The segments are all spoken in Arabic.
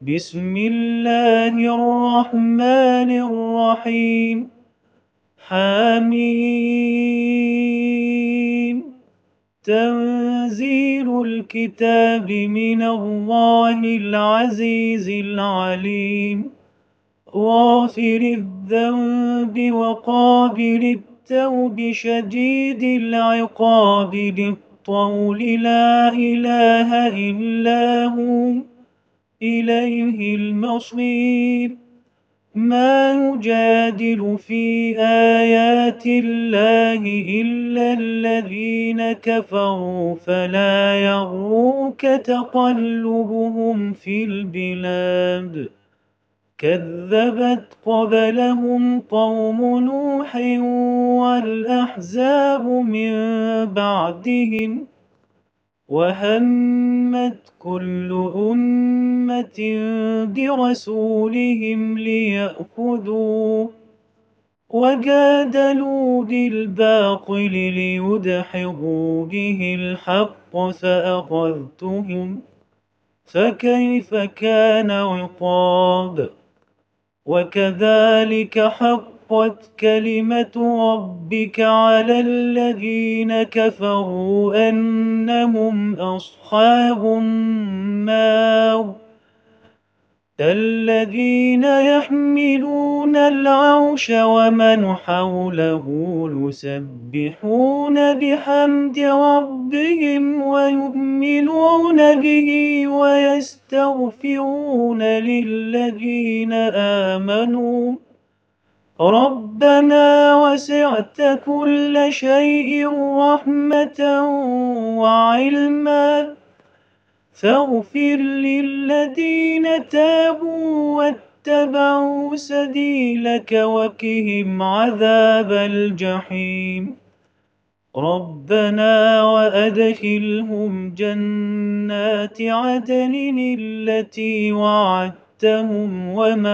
بسم الله الرحمن الرحيم. حميم. تنزيل الكتاب من الله العزيز العليم. غافر الذنب وقابل التوب شديد العقاب ذي الطول لا إله إلا هو إليه المصير. ما يجادل في آيات الله إلا الذين كفروا فلا يغرك تقلبهم في البلاد. كذبت قبلهم قوم نوح والأحزاب من بعدهم وهمت كل أمة برسولهم ليأخذوه وجادلوا بالباطل ليدحضوا به الحق فأخذتهم فكيف كان عقاب. وكذلك حقت كلمة ربك على الذين كفروا أنهم أصحاب النار. الذين يحملون العرش ومن حوله يسبحون بحمد ربهم ويؤمنون به ويستغفرون للذين آمنوا ربنا وسعت كل شيء رحمة وعلما فاغفر للذين تابوا واتبعوا سبيلك وقهم عذاب الجحيم. ربنا وأدخلهم جنات عدن التي وعدتهم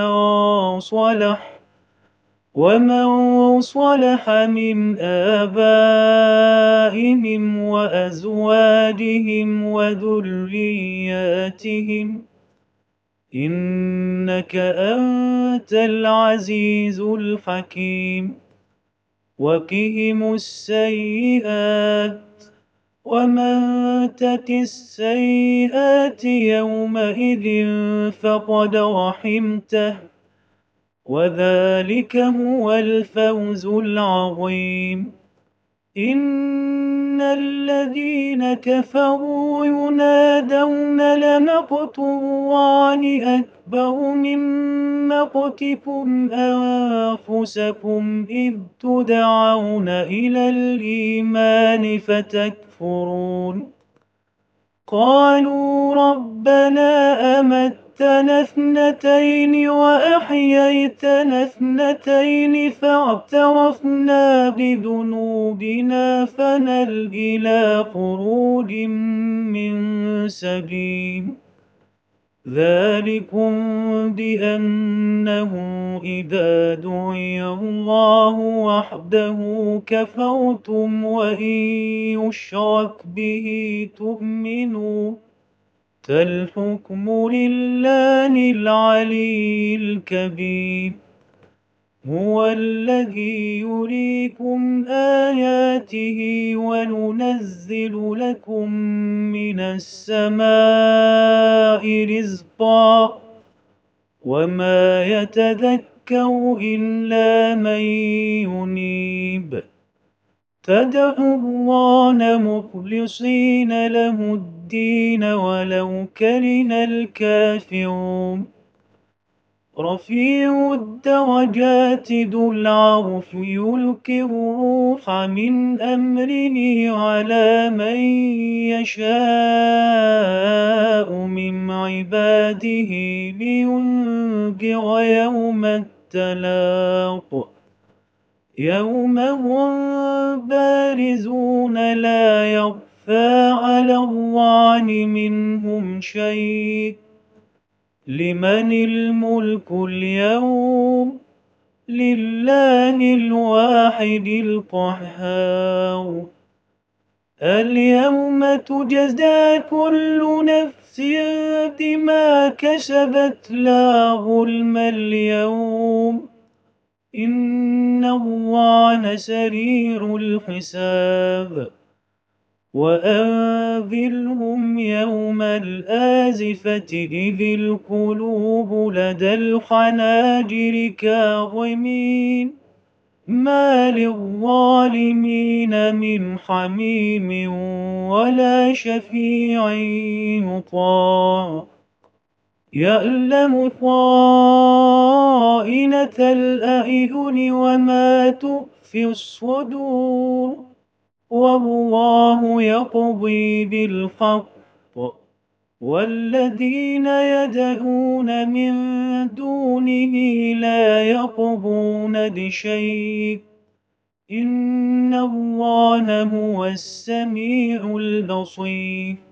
ومن صلح من آبائهم وأزواجهم وذرياتهم إنك أنت العزيز الحكيم. وقهم السيئات ومن تك السيئات يومئذ فقد رحمته وذلك هو الفوز العظيم. إن الذين كفروا ينادون لمقت الله أكبر من مقتكم أنفسكم إذ تدعون إلى الإيمان فتكفرون. قالوا ربنا أمتنا اثنتين وأحييتنا اثنتين فاعترفنا بذنوبنا فهل إلى خروج من سبيل. ذلكم بأنه إذا دعي الله وحده كفرتم وإن يشرك به تؤمنوا. فالحكم لله العلي الكبير. هو الذي يريكم آياته وننزل لكم من السماء رزقا وما يتذكر إلا من ينيب. فادعوا الله مخلصين له الدين ولو كره الكافرون. رفيع الدرجات ذو العرش يلقي الروح من أمره على من يشاء من عباده لينذر يوم التلاق. يوم هم بارزون لا يخفى على الله منهم شيء. لمن الملك اليوم؟ لله الواحد القهار. اليوم تجزى كل نفس بما كسبت لا ظلم اليوم إن الله سريع الحساب وأنذرهم يوم الآزفة إذ القلوب لدى الحناجر كاظمين ما للظالمين من حميم ولا شفيع يطاع يعلم خائنة الأعين وما تخفي الصدور والله يقضي بالحق والذين يدعون من دونه لا يقضون بشيء إن الله هو السميع البصير